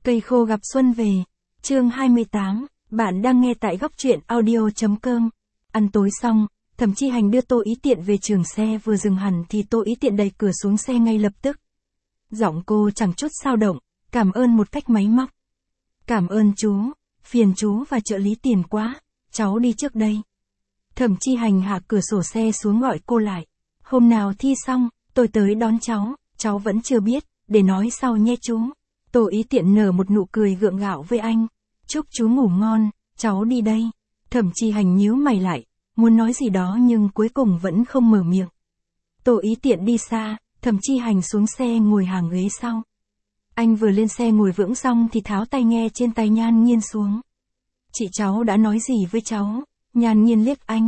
Cây khô gặp xuân về. Chương 28, bạn đang nghe tại góc truyện audio.com. Ăn tối xong, Thẩm Chi Hành đưa Tô Ý Tiện về trường, xe vừa dừng hẳn thì Tô Ý Tiện đẩy cửa xuống xe ngay lập tức. Giọng cô chẳng chút xao động, cảm ơn một cách máy móc. Cảm ơn chú, phiền chú và trợ lý tiền quá, cháu đi trước đây. Thẩm Chi Hành hạ cửa sổ xe xuống gọi cô lại. Hôm nào thi xong, tôi tới đón cháu vẫn chưa biết, để nói sau nhé chú. Tô Ý Tiện nở một nụ cười gượng gạo với anh. Chúc chú ngủ ngon, cháu đi đây. Thẩm Chi Hành nhíu mày lại, muốn nói gì đó nhưng cuối cùng vẫn không mở miệng. Tô Ý Tiện đi xa, Thẩm Chi Hành xuống xe ngồi hàng ghế sau. Anh vừa lên xe ngồi vững xong thì tháo tai nghe trên tay Nhan Nhiên xuống. Chị cháu đã nói gì với cháu? Nhan Nhiên liếc anh.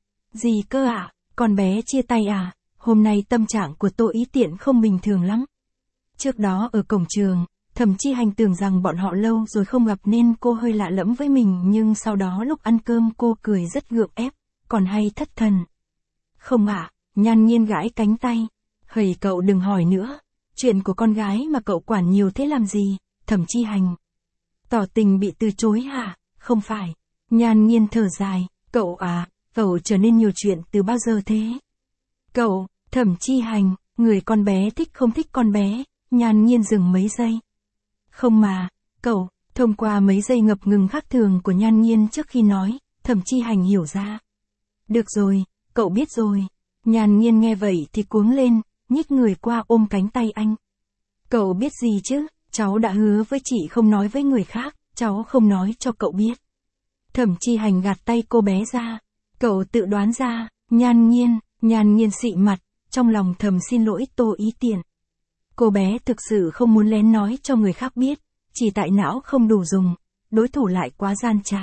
Gì cơ ạ? Con bé chia tay à? Hôm nay tâm trạng của Tô Ý Tiện không bình thường lắm. Trước đó ở cổng trường, Thẩm Chi Hành tưởng rằng bọn họ lâu rồi không gặp nên cô hơi lạ lẫm với mình, nhưng sau đó lúc ăn cơm cô cười rất gượng ép, còn hay thất thần. Không ạ, Nhan Nhiên gãi cánh tay. Hầy cậu đừng hỏi nữa, chuyện của con gái mà cậu quản nhiều thế làm gì? Thẩm Chi Hành. Tỏ tình bị từ chối hả? Không phải. Nhan Nhiên thở dài, cậu à, cậu trở nên nhiều chuyện từ bao giờ thế? Cậu, Thẩm Chi Hành, người con bé thích không thích con bé? Nhan Nhiên dừng mấy giây. Không mà, cậu, thông qua mấy giây ngập ngừng khác thường của Nhan Nhiên trước khi nói, Thẩm Chi Hành hiểu ra. Được rồi, cậu biết rồi. Nhan Nhiên nghe vậy thì cuống lên, nhích người qua ôm cánh tay anh. Cậu biết gì chứ, cháu đã hứa với chị không nói với người khác, cháu không nói cho cậu biết. Thẩm Chi Hành gạt tay cô bé ra. Cậu tự đoán ra. Nhan Nhiên xị mặt, trong lòng thầm xin lỗi Tô Ý Tiện. Cô bé thực sự không muốn lén nói cho người khác biết, chỉ tại não không đủ dùng, đối thủ lại quá gian trá.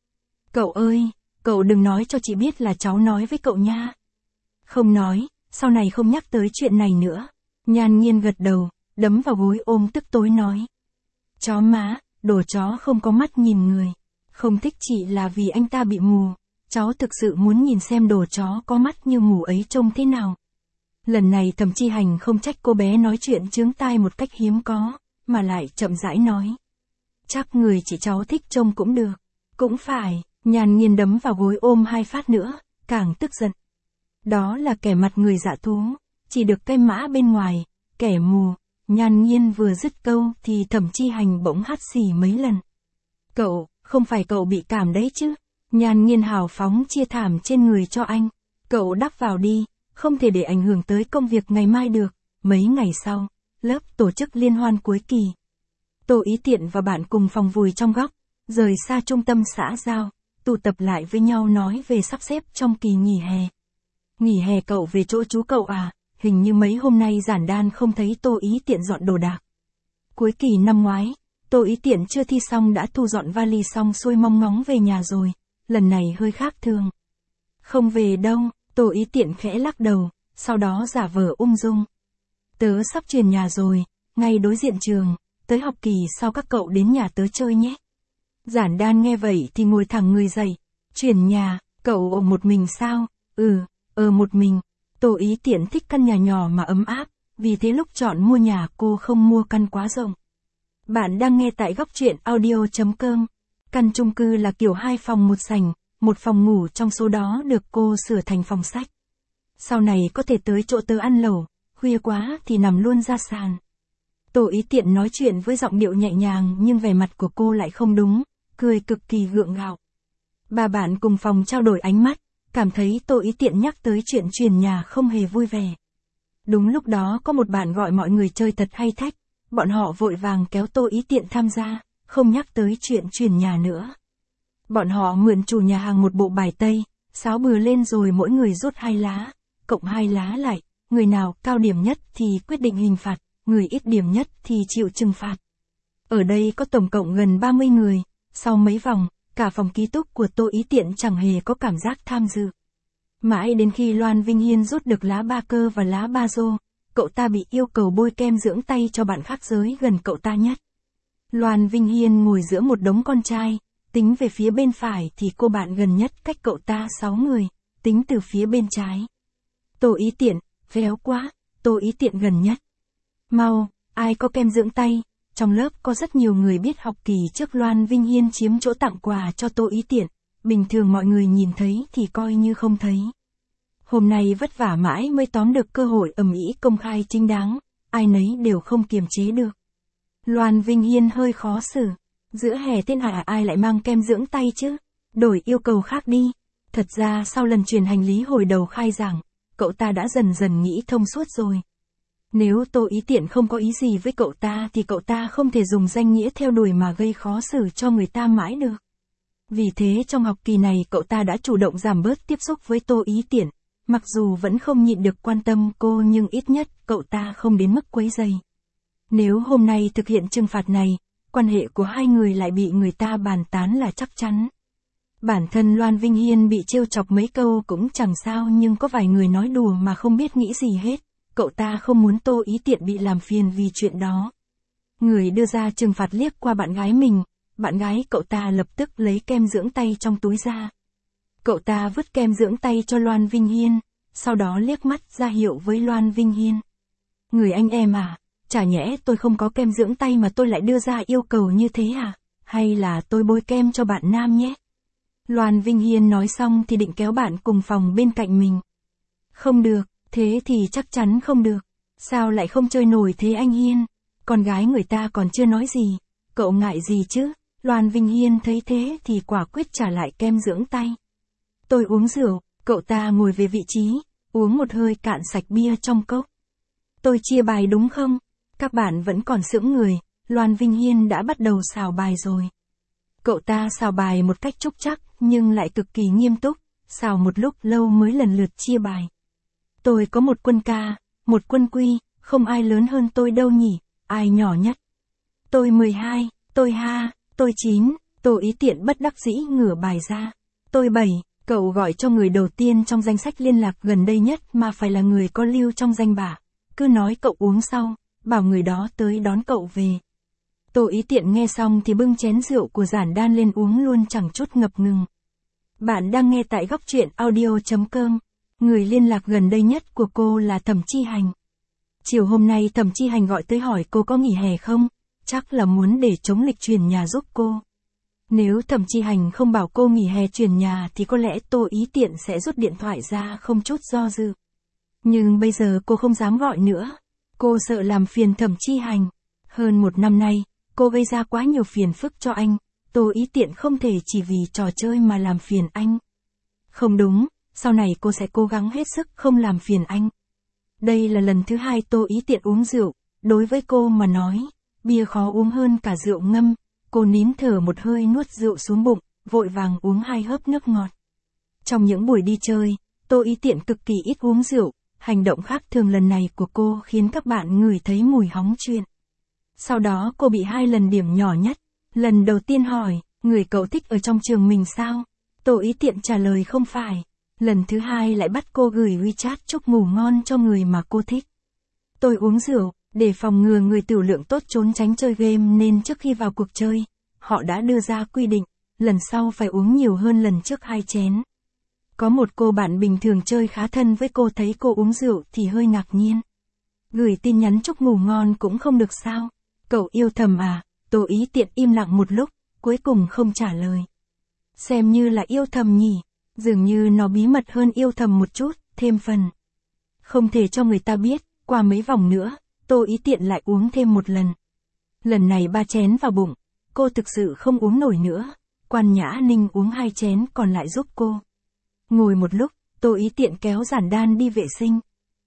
Cậu ơi, cậu đừng nói cho chị biết là cháu nói với cậu nha. Không nói, sau này không nhắc tới chuyện này nữa. Nhan Nhiên gật đầu, đấm vào gối ôm tức tối nói. Chó má, đồ chó không có mắt nhìn người. Không thích chị là vì anh ta bị mù. Cháu thực sự muốn nhìn xem đồ chó có mắt như mù ấy trông thế nào. Lần này Thẩm Chi Hành không trách cô bé nói chuyện chướng tai một cách hiếm có, mà lại chậm rãi nói. Chắc người chị cháu thích trông cũng được. Cũng phải, Nhan Nhiên đấm vào gối ôm hai phát nữa, càng tức giận. Đó là kẻ mặt người dạ thú, chỉ được cây mã bên ngoài, kẻ mù. Nhan Nhiên vừa dứt câu thì Thẩm Chi Hành bỗng hắt xì mấy lần. Cậu, không phải cậu bị cảm đấy chứ? Nhan Nhiên hào phóng chia thảm trên người cho anh. Cậu đắp vào đi, không thể để ảnh hưởng tới công việc ngày mai được. Mấy ngày sau, lớp tổ chức liên hoan cuối kỳ. Tô Ý Tiện và bạn cùng phòng vùi trong góc, rời xa trung tâm xã giao, tụ tập lại với nhau nói về sắp xếp trong kỳ nghỉ hè. Nghỉ hè cậu về chỗ chú cậu à? Hình như mấy hôm nay giản đan không thấy Tô Ý Tiện dọn đồ đạc. Cuối kỳ năm ngoái, Tô Ý Tiện chưa thi xong đã thu dọn vali xong xuôi mong ngóng về nhà rồi. Lần này hơi khác thường. Không về đâu, Tô Ý Tiện khẽ lắc đầu, sau đó giả vờ ung dung. Tớ sắp chuyển nhà rồi, ngay đối diện trường, tới học kỳ sau các cậu đến nhà tớ chơi nhé. Giản đan nghe vậy thì ngồi thẳng người dậy. Chuyển nhà, cậu ở một mình sao? Một mình. Tô Ý Tiện thích căn nhà nhỏ mà ấm áp, vì thế lúc chọn mua nhà cô không mua căn quá rộng. Bạn đang nghe tại góc truyện audio.com. Căn chung cư là kiểu 2 phòng 1 sảnh, 1 phòng ngủ trong số đó được cô sửa thành phòng sách. Sau này có thể tới chỗ tớ ăn lẩu, khuya quá thì nằm luôn ra sàn. Tô Ý Tiện nói chuyện với giọng điệu nhẹ nhàng nhưng vẻ mặt của cô lại không đúng, cười cực kỳ gượng gạo. Bà bạn cùng phòng trao đổi ánh mắt, cảm thấy Tô Ý Tiện nhắc tới chuyện chuyển nhà không hề vui vẻ. Đúng lúc đó có một bạn gọi mọi người chơi thật hay thách, bọn họ vội vàng kéo Tô Ý Tiện tham gia, không nhắc tới chuyện chuyển nhà nữa. Bọn họ mượn chủ nhà hàng một bộ bài tây, sáo bừa lên rồi mỗi người rút 2 lá, cộng 2 lá lại, người nào cao điểm nhất thì quyết định hình phạt, người ít điểm nhất thì chịu trừng phạt. Ở đây có tổng cộng gần 30 người, sau mấy vòng, cả phòng ký túc của Tô Ý Tiện chẳng hề có cảm giác tham dự. Mãi đến khi Loan Vinh Hiên rút được lá ba cơ và lá ba rô, cậu ta bị yêu cầu bôi kem dưỡng tay cho bạn khác giới gần cậu ta nhất. Loan Vinh Hiên ngồi giữa một đống con trai, tính về phía bên phải thì cô bạn gần nhất cách cậu ta 6 người, tính từ phía bên trái. Tô Ý Tiện, véo quá, Tô Ý Tiện gần nhất. Mau, ai có kem dưỡng tay? trong lớp có rất nhiều người biết học kỳ trước Loan Vinh Hiên chiếm chỗ tặng quà cho Tô Ý Tiện, bình thường mọi người nhìn thấy thì coi như không thấy. Hôm nay vất vả mãi mới tóm được cơ hội ầm ĩ công khai chính đáng, ai nấy đều không kiềm chế được. Loan Vinh Hiên hơi khó xử, giữa hè thiên hạ ai lại mang kem dưỡng tay chứ, đổi yêu cầu khác đi. Thật ra sau lần truyền hành lý hồi đầu khai giảng, cậu ta đã dần dần nghĩ thông suốt rồi. Nếu Tô Ý Tiện không có ý gì với cậu ta thì cậu ta không thể dùng danh nghĩa theo đuổi mà gây khó xử cho người ta mãi được. Vì thế trong học kỳ này cậu ta đã chủ động giảm bớt tiếp xúc với Tô Ý Tiện, mặc dù vẫn không nhịn được quan tâm cô nhưng ít nhất cậu ta không đến mức quấy rầy. Nếu hôm nay thực hiện trừng phạt này, quan hệ của hai người lại bị người ta bàn tán là chắc chắn. Bản thân Loan Vinh Hiên bị trêu chọc mấy câu cũng chẳng sao nhưng có vài người nói đùa mà không biết nghĩ gì hết, cậu ta không muốn Tô Ý Tiện bị làm phiền vì chuyện đó. Người đưa ra trừng phạt liếc qua bạn gái mình, bạn gái cậu ta lập tức lấy kem dưỡng tay trong túi ra. Cậu ta vứt kem dưỡng tay cho Loan Vinh Hiên, sau đó liếc mắt ra hiệu với Loan Vinh Hiên. Người anh em à, chả nhẽ tôi không có kem dưỡng tay mà tôi lại đưa ra yêu cầu như thế à, hay là tôi bôi kem cho bạn nam nhé. Loan Vinh Hiên nói xong thì định kéo bạn cùng phòng bên cạnh mình. Không được, thế thì chắc chắn không được. Sao lại không chơi nổi thế anh Hiên? Con gái người ta còn chưa nói gì. Cậu ngại gì chứ? Loan Vinh Hiên thấy thế thì quả quyết trả lại kem dưỡng tay. Tôi uống rượu, cậu ta ngồi về vị trí, uống một hơi cạn sạch bia trong cốc. Tôi chia bài đúng không? Các bạn vẫn còn sững người, Loan Vinh Hiên đã bắt đầu xào bài rồi. Cậu ta xào bài một cách trúc trắc nhưng lại cực kỳ nghiêm túc, xào một lúc lâu mới lần lượt chia bài. Tôi có một quân ca, một quân quy, không ai lớn hơn tôi đâu nhỉ, ai nhỏ nhất? Tôi 12, tôi 2, tôi 9, Tô Ý Tiện bất đắc dĩ ngửa bài ra. Tôi 7, cậu gọi cho người đầu tiên trong danh sách liên lạc gần đây nhất mà phải là người có lưu trong danh bạ. Cứ nói cậu uống sau, bảo người đó tới đón cậu về. Tô Ý Tiện nghe xong thì bưng chén rượu của Giản Đan lên uống luôn chẳng chút ngập ngừng. Bạn đang nghe tại góc truyện audio.com. Người liên lạc gần đây nhất của cô là Thẩm Chi Hành. Chiều hôm nay Thẩm Chi Hành gọi tới hỏi cô có nghỉ hè không, chắc là muốn để chống lịch chuyển nhà giúp cô. Nếu Thẩm Chi Hành không bảo cô nghỉ hè chuyển nhà thì có lẽ Tô Ý Tiện sẽ rút điện thoại ra không chút do dự. Nhưng bây giờ cô không dám gọi nữa. Cô sợ làm phiền Thẩm Chi Hành. Hơn một năm nay, cô gây ra quá nhiều phiền phức cho anh. Tô Ý Tiện không thể chỉ vì trò chơi mà làm phiền anh. Không đúng, sau này cô sẽ cố gắng hết sức không làm phiền anh. Đây là lần thứ 2 Tô Ý Tiện uống rượu, đối với cô mà nói, bia khó uống hơn cả rượu ngâm. Cô nín thở một hơi nuốt rượu xuống bụng, vội vàng uống 2 hớp nước ngọt. Trong những buổi đi chơi, Tô Ý Tiện cực kỳ ít uống rượu, hành động khác thường lần này của cô khiến các bạn ngửi thấy mùi hóng chuyện. Sau đó cô bị 2 lần điểm nhỏ nhất. Lần đầu tiên hỏi, người cậu thích ở trong trường mình sao? Tô Ý Tiện trả lời không phải. Lần thứ 2 lại bắt cô gửi WeChat chúc ngủ ngon cho người mà cô thích. Tôi uống rượu, để phòng ngừa người tiểu lượng tốt trốn tránh chơi game nên trước khi vào cuộc chơi, họ đã đưa ra quy định, lần sau phải uống nhiều hơn lần trước 2 chén. Có một cô bạn bình thường chơi khá thân với cô thấy cô uống rượu thì hơi ngạc nhiên. Gửi tin nhắn chúc ngủ ngon cũng không được sao? Cậu yêu thầm à? Tô Ý Tiện im lặng một lúc, cuối cùng không trả lời. Xem như là yêu thầm nhỉ, dường như nó bí mật hơn yêu thầm một chút, thêm phần. Không thể cho người ta biết, qua mấy vòng nữa, Tô Ý Tiện lại uống thêm một lần. Lần này 3 chén vào bụng, cô thực sự không uống nổi nữa, Quan Nhã Ninh uống 2 chén còn lại giúp cô. Ngồi một lúc, Tô Ý Tiện kéo Giản Đan đi vệ sinh.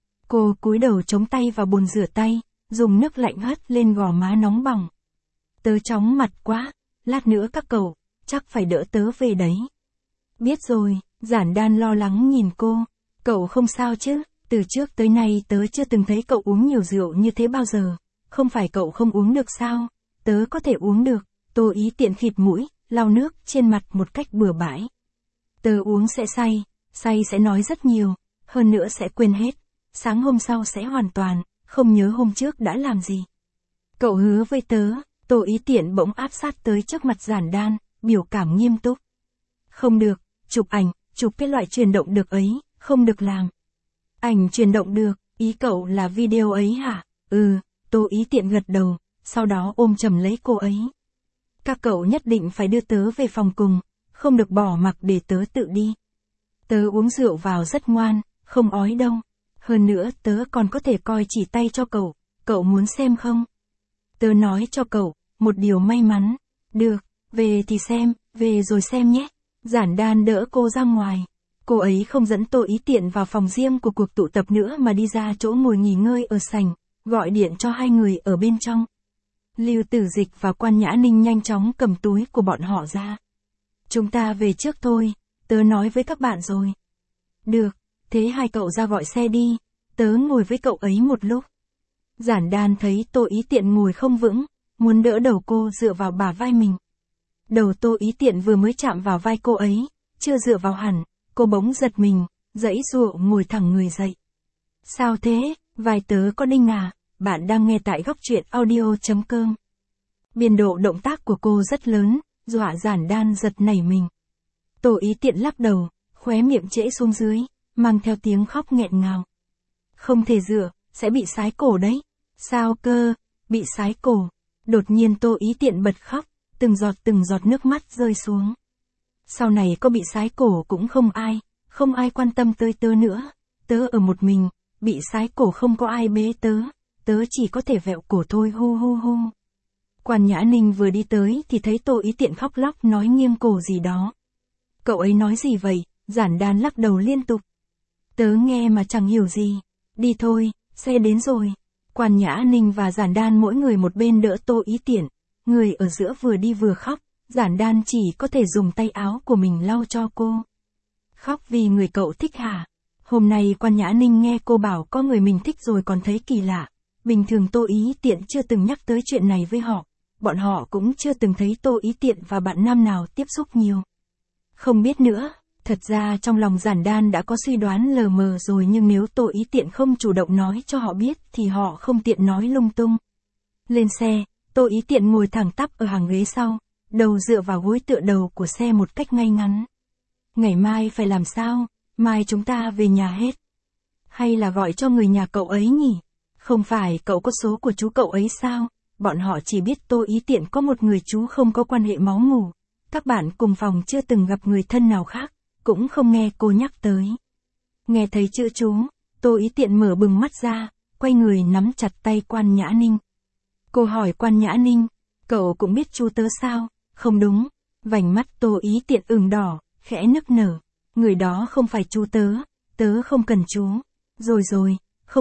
Cô cúi đầu chống tay vào bồn rửa tay, dùng nước lạnh hất lên gò má nóng bỏng. Tớ chóng mặt quá, lát nữa các cậu, chắc phải đỡ tớ về đấy. Biết rồi, Giản Đan lo lắng nhìn cô. Cậu không sao chứ, từ trước tới nay tớ chưa từng thấy cậu uống nhiều rượu như thế bao giờ. Không phải cậu không uống được sao, tớ có thể uống được. Tô Ý Tiện khịt mũi, lau nước trên mặt một cách bừa bãi. Tớ uống sẽ say sẽ nói rất nhiều, hơn nữa sẽ quên hết. Sáng hôm sau sẽ hoàn toàn, không nhớ hôm trước đã làm gì. Cậu hứa với tớ. Tô Ý Tiện bỗng áp sát tới trước mặt Giản Đan, biểu cảm nghiêm túc. Không được, chụp ảnh, chụp cái loại chuyển động được ấy, không được làm. Ảnh chuyển động được, ý cậu là video ấy hả? Ừ, Tô Ý Tiện gật đầu, sau đó ôm chầm lấy cô ấy. Các cậu nhất định phải đưa tớ về phòng cùng, không được bỏ mặc để tớ tự đi. Tớ uống rượu vào rất ngoan, không ói đâu. Hơn nữa tớ còn có thể coi chỉ tay cho cậu muốn xem không? Tớ nói cho cậu, một điều may mắn. Được, về thì xem, về rồi xem nhé. Giản Đan đỡ cô ra ngoài. Cô ấy không dẫn Tô Ý Tiện vào phòng riêng của cuộc tụ tập nữa mà đi ra chỗ ngồi nghỉ ngơi ở sảnh, gọi điện cho hai người ở bên trong. Lưu Tử Dịch và Quan Nhã Ninh nhanh chóng cầm túi của bọn họ ra. Chúng ta về trước thôi, tớ nói với các bạn rồi. Được, thế hai cậu ra gọi xe đi, tớ ngồi với cậu ấy một lúc. Giản Đan thấy Tô Ý Tiện ngồi không vững, muốn đỡ đầu cô dựa vào bả vai mình. Đầu Tô Ý Tiện vừa mới chạm vào vai cô ấy, chưa dựa vào hẳn, cô bỗng giật mình, giãy giụa ngồi thẳng người dậy. Sao thế, vai tớ có đinh à? Bạn đang nghe tại Góc Truyện Audio.com. Biên độ động tác của cô rất lớn, dọa Giản Đan giật nảy mình. Tô Ý Tiện lắc đầu, khóe miệng trễ xuống dưới, mang theo tiếng khóc nghẹn ngào. Không thể dựa, sẽ bị sái cổ đấy. Sao cơ, bị sái cổ. Đột nhiên Tô Ý Tiện bật khóc, từng giọt nước mắt rơi xuống. Sau này có bị sái cổ cũng không ai quan tâm tới tớ nữa. Tớ ở một mình, bị sái cổ không có ai bế tớ chỉ có thể vẹo cổ thôi hu hu hu. Quan Nhã Ninh vừa đi tới thì thấy Tô Ý Tiện khóc lóc nói nghiêng cổ gì đó. Cậu ấy nói gì vậy? Giản Đan lắc đầu liên tục. Tớ nghe mà chẳng hiểu gì. Đi thôi, xe đến rồi. Quan Nhã Ninh và Giản Đan mỗi người một bên đỡ Tô Ý Tiện. Người ở giữa vừa đi vừa khóc, Giản Đan chỉ có thể dùng tay áo của mình lau cho cô. Khóc vì người cậu thích hả? Hôm nay Quan Nhã Ninh nghe cô bảo có người mình thích rồi còn thấy kỳ lạ. Bình thường Tô Ý Tiện chưa từng nhắc tới chuyện này với họ. Bọn họ cũng chưa từng thấy Tô Ý Tiện và bạn nam nào tiếp xúc nhiều. Không biết nữa, thật ra trong lòng Giản Đan đã có suy đoán lờ mờ rồi, nhưng nếu Tô Ý Tiện không chủ động nói cho họ biết thì họ không tiện nói lung tung. Lên xe, Tô Ý Tiện ngồi thẳng tắp ở hàng ghế sau, đầu dựa vào gối tựa đầu của xe một cách ngay ngắn. Ngày mai phải làm sao? Mai chúng ta về nhà hết. Hay là gọi cho người nhà cậu ấy nhỉ? Không phải cậu có số của chú cậu ấy sao? Bọn họ chỉ biết Tô Ý Tiện có một người chú không có quan hệ máu mủ. Các bạn cùng phòng chưa từng gặp người thân nào khác, cũng không nghe cô nhắc tới. Nghe thấy chữ chú, Tô Ý Tiện mở bừng mắt ra, quay người nắm chặt tay Quan Nhã Ninh. Cô hỏi Quan Nhã Ninh, cậu cũng biết chú tớ sao? Không đúng. Vành mắt Tô Ý Tiện ửng đỏ, khẽ nức nở. Người đó không phải chú tớ không cần chú. Rồi, không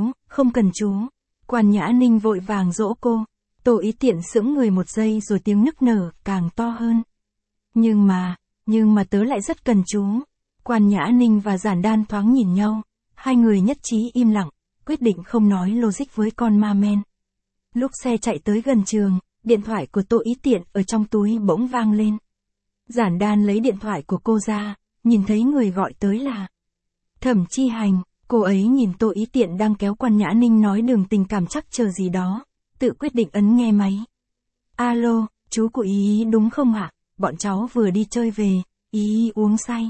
cần chú. Quan Nhã Ninh vội vàng dỗ cô. Tô Ý Tiện sững người một giây rồi tiếng nức nở càng to hơn. Nhưng mà tớ lại rất cần chú. Quan Nhã Ninh và Giản Đan thoáng nhìn nhau. Hai người nhất trí im lặng, quyết định không nói logic với con ma men. Lúc xe chạy tới gần trường, điện thoại của Tô Ý Tiện ở trong túi bỗng vang lên. Giản Đan lấy điện thoại của cô ra, nhìn thấy người gọi tới là Thẩm Chi Hành. Cô ấy nhìn Tô Ý Tiện đang kéo Quan Nhã Ninh nói đường tình cảm chắc chờ gì đó, tự quyết định ấn nghe máy. Alo, chú của Ý đúng không ạ? Bọn cháu vừa đi chơi về, Ý uống say.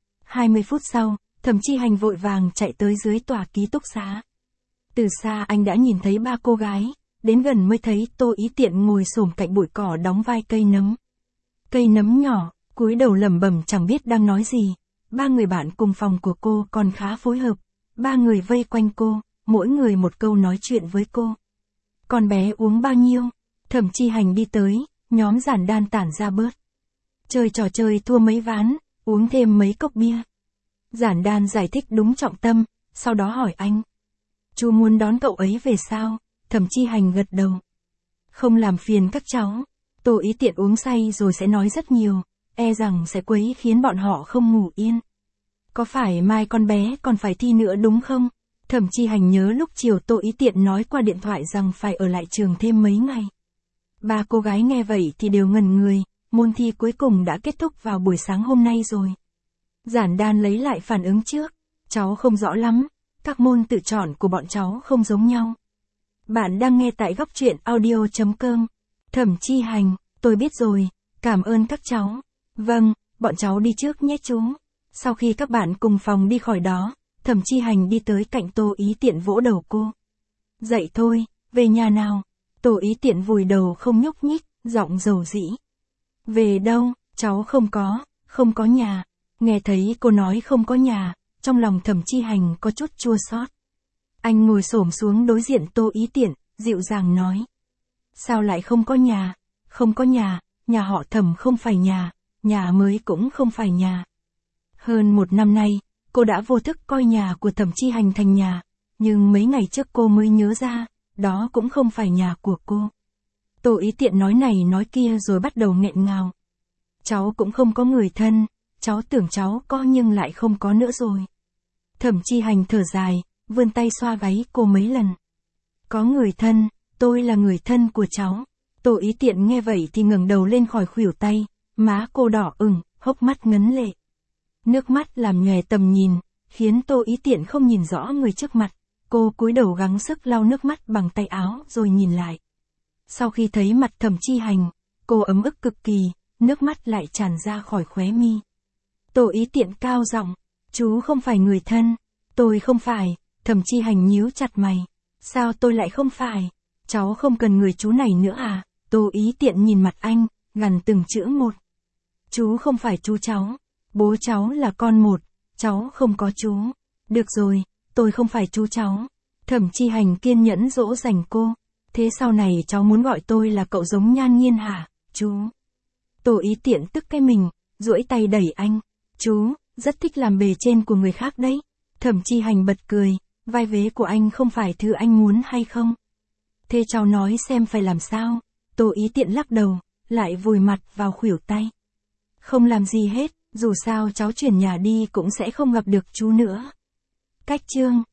20 phút sau, Thẩm Chi Hành vội vàng chạy tới dưới tòa ký túc xá. Từ xa anh đã nhìn thấy ba cô gái, đến gần mới thấy Tô Ý Tiện ngồi xổm cạnh bụi cỏ đóng vai cây nấm. Cây nấm nhỏ, cúi đầu lẩm bẩm chẳng biết đang nói gì. Ba người bạn cùng phòng của cô còn khá phối hợp. Ba người vây quanh cô, mỗi người một câu nói chuyện với cô. Con bé uống bao nhiêu? Thẩm Chi Hành đi tới, nhóm Giản Đan tản ra bớt. Chơi trò chơi thua mấy ván, uống thêm mấy cốc bia. Giản Đan giải thích đúng trọng tâm, sau đó hỏi anh. Chú muốn đón cậu ấy về sao? Thẩm Chi Hành gật đầu. Không làm phiền các cháu. Tô Ý Tiện uống say rồi sẽ nói rất nhiều, e rằng sẽ quấy khiến bọn họ không ngủ yên. Có phải mai con bé còn phải thi nữa đúng không? Thẩm Chi Hành nhớ lúc chiều Tô Ý Tiện nói qua điện thoại rằng phải ở lại trường thêm mấy ngày. Ba cô gái nghe vậy thì đều ngẩn người, môn thi cuối cùng đã kết thúc vào buổi sáng hôm nay rồi. Giản Đan lấy lại phản ứng trước, cháu không rõ lắm, các môn tự chọn của bọn cháu không giống nhau. Bạn đang nghe tại Góc Truyện Audio.com. Thẩm Chi Hành, tôi biết rồi, cảm ơn các cháu. Vâng, bọn cháu đi trước nhé chú. Sau khi các bạn cùng phòng đi khỏi đó, Thẩm Chi Hành đi tới cạnh Tô Ý Tiện vỗ đầu cô. Dậy thôi, về nhà nào. Tô Ý Tiện vùi đầu không nhúc nhích, giọng dầu dĩ. Về đâu, cháu không có nhà. Nghe thấy cô nói không có nhà, trong lòng Thẩm Chi Hành có chút chua xót. Anh ngồi xổm xuống đối diện Tô Ý Tiện, dịu dàng nói. Sao lại không có nhà? Không có nhà họ Thẩm không phải nhà mới cũng không phải nhà. Hơn 1 năm nay, cô đã vô thức coi nhà của Thẩm Chi Hành thành nhà, nhưng mấy ngày trước cô mới nhớ ra, đó cũng không phải nhà của cô. Tô Ý Tiện nói này nói kia rồi bắt đầu nghẹn ngào. Cháu cũng không có người thân, cháu tưởng cháu có nhưng lại không có nữa rồi. Thẩm Chi Hành thở dài, vươn tay xoa gáy cô mấy lần. Có người thân, tôi là người thân của cháu. Tô Ý Tiện nghe vậy thì ngẩng đầu lên khỏi khuỷu tay, má cô đỏ ửng, hốc mắt ngấn lệ. Nước mắt làm nhòe tầm nhìn, khiến Tô Ý Tiện không nhìn rõ người trước mặt. Cô cúi đầu gắng sức lau nước mắt bằng tay áo rồi nhìn lại. Sau khi thấy mặt Thẩm Chi Hành, cô ấm ức cực kỳ, nước mắt lại tràn ra khỏi khóe mi. Tô Ý Tiện cao giọng, chú không phải người thân, tôi không phải. Thẩm Chi Hành nhíu chặt mày. Sao tôi lại không phải? Cháu không cần người chú này nữa à? Tô Ý Tiện nhìn mặt anh, gằn từng chữ một. Chú không phải chú cháu, bố cháu là con một, cháu không có chú. Được rồi, tôi không phải chú cháu. Thẩm Chi Hành kiên nhẫn dỗ dành cô. Thế sau này cháu muốn gọi tôi là cậu giống Nhan Nghiên hả, chú? Tô Ý Tiện tức cái mình, duỗi tay đẩy anh. Chú, rất thích làm bề trên của người khác đấy. Thẩm Chi Hành bật cười, vai vế của anh không phải thứ anh muốn hay không? Thế cháu nói xem phải làm sao? Tô Ý Tiện lắc đầu, lại vùi mặt vào khuỷu tay. Không làm gì hết, dù sao cháu chuyển nhà đi cũng sẽ không gặp được chú nữa. Cách chương